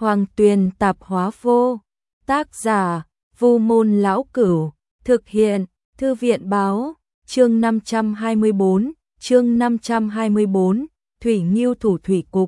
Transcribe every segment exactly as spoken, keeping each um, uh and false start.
Hoàng Tuyền Tạp Hóa Vô. Tác giả: Vu Môn Lão Cửu. Thực hiện: Thư viện Báo. Chương năm trăm hai mươi bốn, chương năm trăm hai mươi bốn, Thủy Nghiêu thủ thủy cục.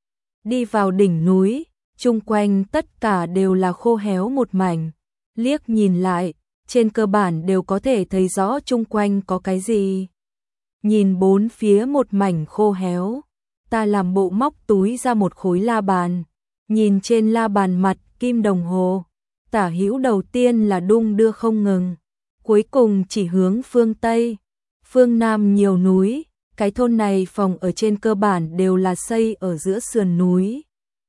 Đi vào đỉnh núi, chung quanh tất cả đều là khô héo một mảnh. Liếc nhìn lại, trên cơ bản đều có thể thấy rõ chung quanh có cái gì. Nhìn bốn phía một mảnh khô héo, ta làm bộ móc túi ra một khối la bàn. Nhìn trên la bàn mặt kim đồng hồ, tả hữu đầu tiên là đung đưa không ngừng, cuối cùng chỉ hướng phương Tây. Phương Nam nhiều núi, cái thôn này phòng ở trên cơ bản đều là xây ở giữa sườn núi.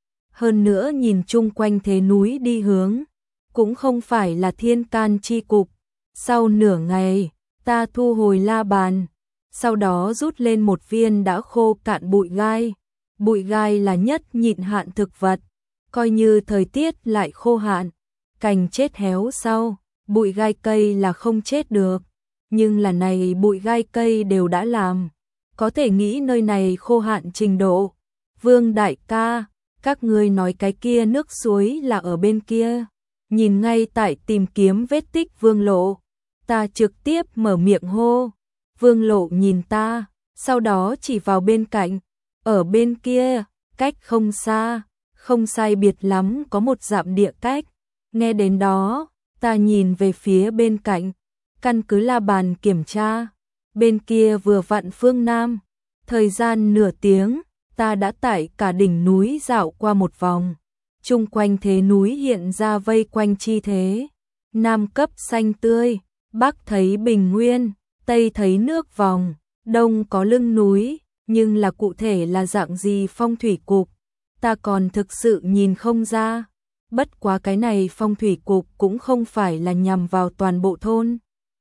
Hơn nữa nhìn chung quanh thế núi đi hướng, cũng không phải là thiên can chi cục. Sau nửa ngày, ta thu hồi la bàn, sau đó rút lên một viên đã khô cạn bụi gai. Bụi gai là nhất nhịn hạn thực vật, coi như thời tiết lại khô hạn, cành chết héo sau, bụi gai cây là không chết được. Nhưng là này bụi gai cây đều đã làm, có thể nghĩ nơi này khô hạn trình độ. Vương đại ca, các ngươi nói cái kia nước suối là ở bên kia. Nhìn ngay tại tìm kiếm vết tích Vương Lộ, ta trực tiếp mở miệng hô. Vương Lộ nhìn ta, sau đó chỉ vào bên cạnh, ở bên kia, cách không xa, không sai biệt lắm có một dặm địa cách. Nghe đến đó, ta nhìn về phía bên cạnh, căn cứ la bàn kiểm tra, bên kia vừa vặn phương Nam. Thời gian nửa tiếng, ta đã tại cả đỉnh núi dạo qua một vòng. Chung quanh thế núi hiện ra vây quanh chi thế. Nam cấp xanh tươi, Bắc thấy bình nguyên, Tây thấy nước vòng, Đông có lưng núi, nhưng là cụ thể là dạng gì phong thủy cục, ta còn thực sự nhìn không ra. Bất quá cái này phong thủy cục cũng không phải là nhằm vào toàn bộ thôn.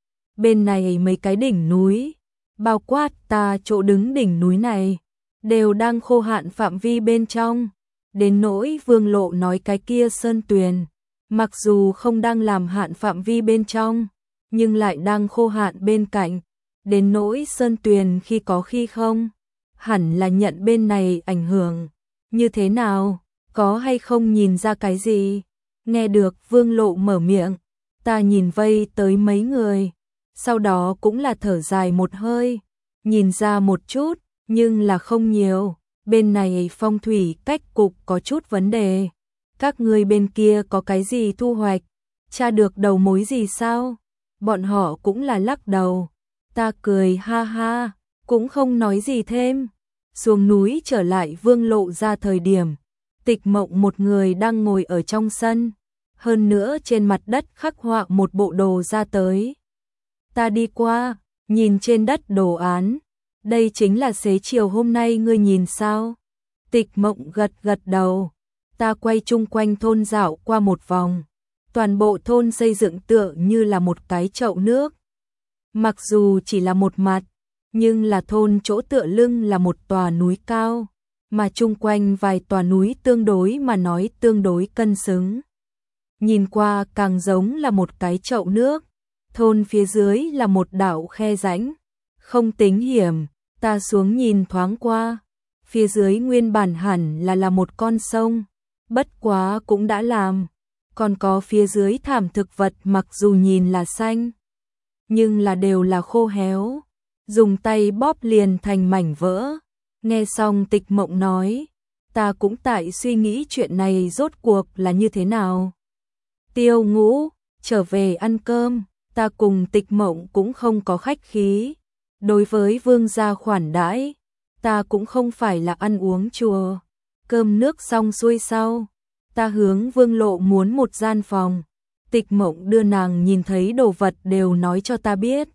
Bên này mấy cái đỉnh núi, bao quát ta chỗ đứng đỉnh núi này, đều đang khô hạn phạm vi bên trong. Đến nỗi Vương Lộ nói cái kia sơn tuyền, mặc dù không đang làm hạn phạm vi bên trong, nhưng lại đang khô hạn bên cạnh. Đến nỗi sơn tuyền khi có khi không, hẳn là nhận bên này ảnh hưởng. Như thế nào, có hay không nhìn ra cái gì? Nghe được Vương Lộ mở miệng, ta nhìn vây tới mấy người, sau đó cũng là thở dài một hơi. Nhìn ra một chút, nhưng là không nhiều. Bên này phong thủy cách cục có chút vấn đề. Các ngươi bên kia có cái gì thu hoạch? Tra được đầu mối gì sao? Bọn họ cũng là lắc đầu. Ta cười ha ha, cũng không nói gì thêm. Xuống núi trở lại Vương Lộ ra thời điểm, Tịch Mộng một người đang ngồi ở trong sân. Hơn nữa trên mặt đất khắc họa một bộ đồ ra tới. Ta đi qua, nhìn trên đất đồ án. Đây chính là xế chiều hôm nay ngươi nhìn sao? Tịch Mộng gật gật đầu. Ta quay chung quanh thôn dạo qua một vòng. Toàn bộ thôn xây dựng tựa như là một cái chậu nước. Mặc dù chỉ là một mặt, nhưng là thôn chỗ tựa lưng là một tòa núi cao, mà chung quanh vài tòa núi tương đối mà nói tương đối cân xứng. Nhìn qua càng giống là một cái chậu nước. Thôn phía dưới là một đảo khe rãnh, không tính hiểm. Ta xuống nhìn thoáng qua, phía dưới nguyên bản hẳn là là một con sông, bất quá cũng đã làm. Còn có phía dưới thảm thực vật mặc dù nhìn là xanh, nhưng là đều là khô héo, dùng tay bóp liền thành mảnh vỡ. Nghe xong Tịch Mộng nói, ta cũng tại suy nghĩ chuyện này rốt cuộc là như thế nào. Tiêu Ngũ, trở về ăn cơm. Ta cùng Tịch Mộng cũng không có khách khí. Đối với Vương gia khoản đãi, ta cũng không phải là ăn uống chùa. Cơm nước xong xuôi sau, ta hướng Vương Lộ muốn một gian phòng. Tịch Mộng đưa nàng nhìn thấy đồ vật đều nói cho ta biết.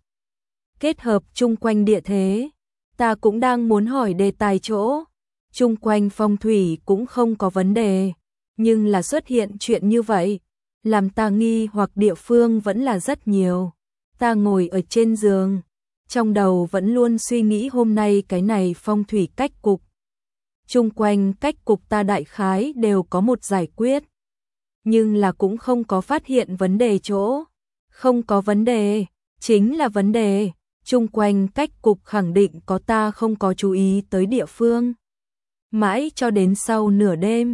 Kết hợp chung quanh địa thế, ta cũng đang muốn hỏi đề tài chỗ. Chung quanh phong thủy cũng không có vấn đề, nhưng là xuất hiện chuyện như vậy, làm ta nghi hoặc địa phương vẫn là rất nhiều. Ta ngồi ở trên giường, trong đầu vẫn luôn suy nghĩ hôm nay cái này phong thủy cách cục. Chung quanh cách cục ta đại khái đều có một giải quyết, nhưng là cũng không có phát hiện vấn đề chỗ. Không có vấn đề, chính là vấn đề. Chung quanh cách cục khẳng định có ta không có chú ý tới địa phương. Mãi cho đến sau nửa đêm,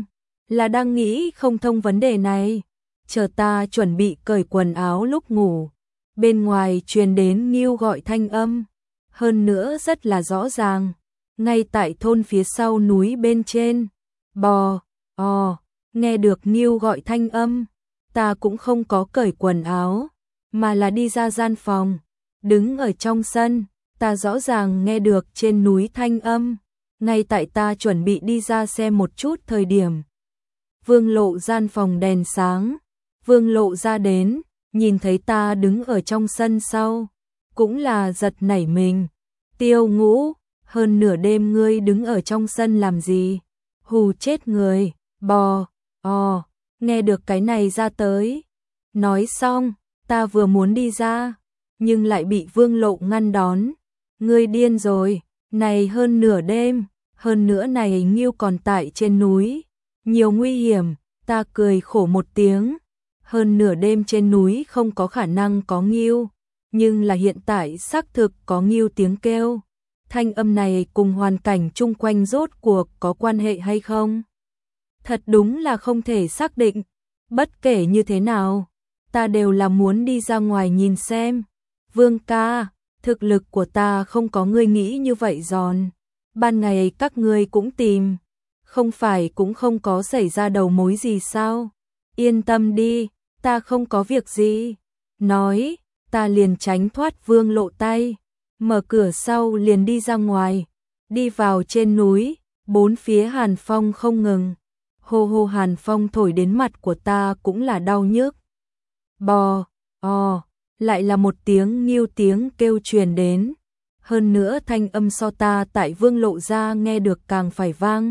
là đang nghĩ không thông vấn đề này. Chờ ta chuẩn bị cởi quần áo lúc ngủ, bên ngoài truyền đến Ngưu gọi thanh âm, hơn nữa rất là rõ ràng, ngay tại thôn phía sau núi bên trên. Bò, ò, nghe được Ngưu gọi thanh âm, ta cũng không có cởi quần áo, mà là đi ra gian phòng, đứng ở trong sân, ta rõ ràng nghe được trên núi thanh âm, ngay tại ta chuẩn bị đi ra xem một chút thời điểm. Vương Lộ gian phòng đèn sáng, Vương Lộ ra đến, nhìn thấy ta đứng ở trong sân sau, cũng là giật nảy mình. Tiêu Ngũ, hơn nửa đêm ngươi đứng ở trong sân làm gì? Hù chết người, bò, ò, nghe được cái này ra tới. Nói xong, ta vừa muốn đi ra, nhưng lại bị Vương Lộ ngăn đón. Ngươi điên rồi, này hơn nửa đêm, hơn nữa này Ngưu còn tại trên núi, nhiều nguy hiểm. Ta cười khổ một tiếng, hơn nửa đêm trên núi không có khả năng có Ngưu, nhưng là hiện tại xác thực có Ngưu tiếng kêu. Thanh âm này cùng hoàn cảnh chung quanh rốt cuộc có quan hệ hay không? Thật đúng là không thể xác định. Bất kể như thế nào, ta đều là muốn đi ra ngoài nhìn xem. Vương ca, thực lực của ta không có ngươi nghĩ như vậy giòn. Ban ngày các ngươi cũng tìm, không phải cũng không có xảy ra đầu mối gì sao? Yên tâm đi, ta không có việc gì. Nói, ta liền tránh thoát Vương Lộ tay, mở cửa sau liền đi ra ngoài, đi vào trên núi, bốn phía hàn phong không ngừng. Hô hô hàn phong thổi đến mặt của ta cũng là đau nhức. Bò, ò, lại là một tiếng Ngưu tiếng kêu truyền đến. Hơn nữa thanh âm so ta tại Vương Lộ ra nghe được càng phải vang.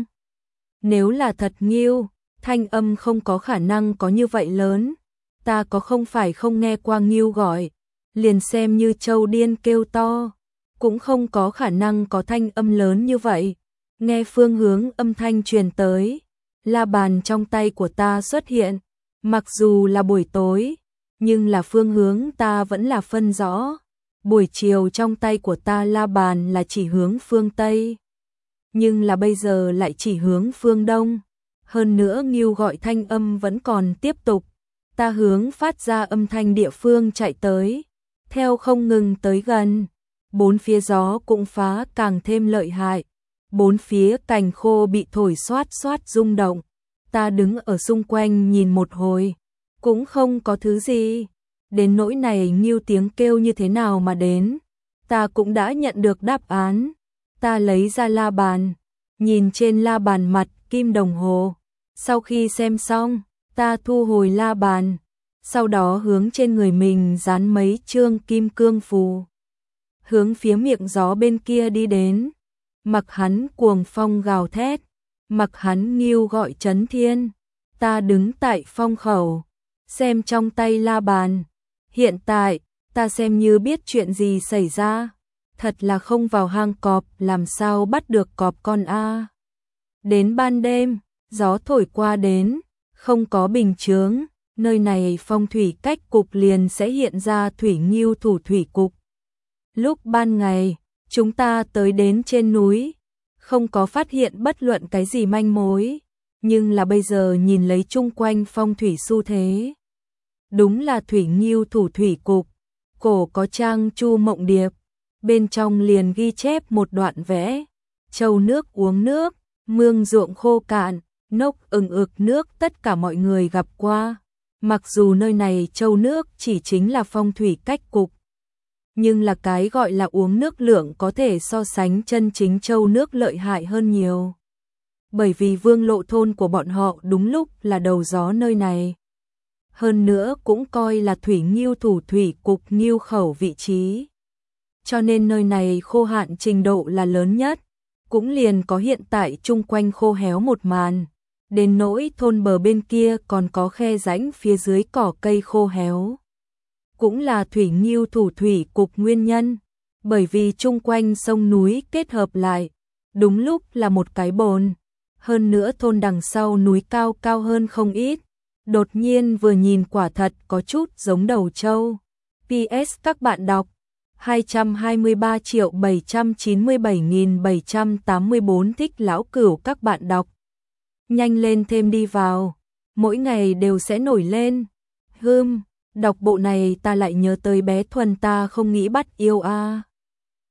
Nếu là thật Ngưu, thanh âm không có khả năng có như vậy lớn. Ta có không phải không nghe qua Ngưu gọi, liền xem như trâu điên kêu to, cũng không có khả năng có thanh âm lớn như vậy. Nghe phương hướng âm thanh truyền tới, la bàn trong tay của ta xuất hiện, mặc dù là buổi tối, nhưng là phương hướng ta vẫn là phân rõ. Buổi chiều trong tay của ta la bàn là chỉ hướng phương Tây, nhưng là bây giờ lại chỉ hướng phương Đông. Hơn nữa Ngưu gọi thanh âm vẫn còn tiếp tục, ta hướng phát ra âm thanh địa phương chạy tới, theo không ngừng tới gần. Bốn phía gió cũng phá càng thêm lợi hại, bốn phía cành khô bị thổi xoát xoát rung động. Ta đứng ở xung quanh nhìn một hồi, cũng không có thứ gì. Đến nỗi này Ngưu tiếng kêu như thế nào mà đến, ta cũng đã nhận được đáp án. Ta lấy ra la bàn, nhìn trên la bàn mặt kim đồng hồ. Sau khi xem xong, ta thu hồi la bàn, sau đó hướng trên người mình dán mấy chương kim cương phù, hướng phía miệng gió bên kia đi đến. Mặc hắn cuồng phong gào thét, mặc hắn Ngưu gọi chấn thiên, ta đứng tại phong khẩu, xem trong tay la bàn. Hiện tại, ta xem như biết chuyện gì xảy ra, thật là không vào hang cọp làm sao bắt được cọp con a. Đến ban đêm, gió thổi qua đến, không có bình chướng, nơi này phong thủy cách cục liền sẽ hiện ra thủy Ngưu thủ thủy cục. Lúc ban ngày, chúng ta tới đến trên núi, không có phát hiện bất luận cái gì manh mối, nhưng là bây giờ nhìn lấy chung quanh phong thủy xu thế, đúng là thủy Ngưu thủ thủy cục. Cổ có trang Chu Mộng Điệp, bên trong liền ghi chép một đoạn vẽ, châu nước uống nước, mương ruộng khô cạn, nốc ừng ực nước tất cả mọi người gặp qua. Mặc dù nơi này châu nước chỉ chính là phong thủy cách cục, nhưng là cái gọi là uống nước lượng có thể so sánh chân chính châu nước lợi hại hơn nhiều. Bởi vì Vương Lộ thôn của bọn họ đúng lúc là đầu gió nơi này. Hơn nữa cũng coi là thủy Ngưu thủ thủy cục Ngưu khẩu vị trí. Cho nên nơi này khô hạn trình độ là lớn nhất, cũng liền có hiện tại chung quanh khô héo một màn. Đến nỗi thôn bờ bên kia còn có khe rãnh phía dưới cỏ cây khô héo, cũng là thủy Ngưu thủ thủy cục nguyên nhân, bởi vì chung quanh sông núi kết hợp lại, đúng lúc là một cái bồn. Hơn nữa thôn đằng sau núi cao cao hơn không ít, đột nhiên vừa nhìn quả thật có chút giống Đầu Châu. pê ét các bạn đọc hai trăm hai mươi ba triệu bảy trăm chín mươi bảy nghìn bảy trăm tám mươi bốn thích Lão Cửu các bạn đọc Nhanh lên thêm đi vào, mỗi ngày đều sẽ nổi lên. Hưm, đọc bộ này ta lại nhớ tới bé Thuần ta không nghĩ bắt yêu a. À.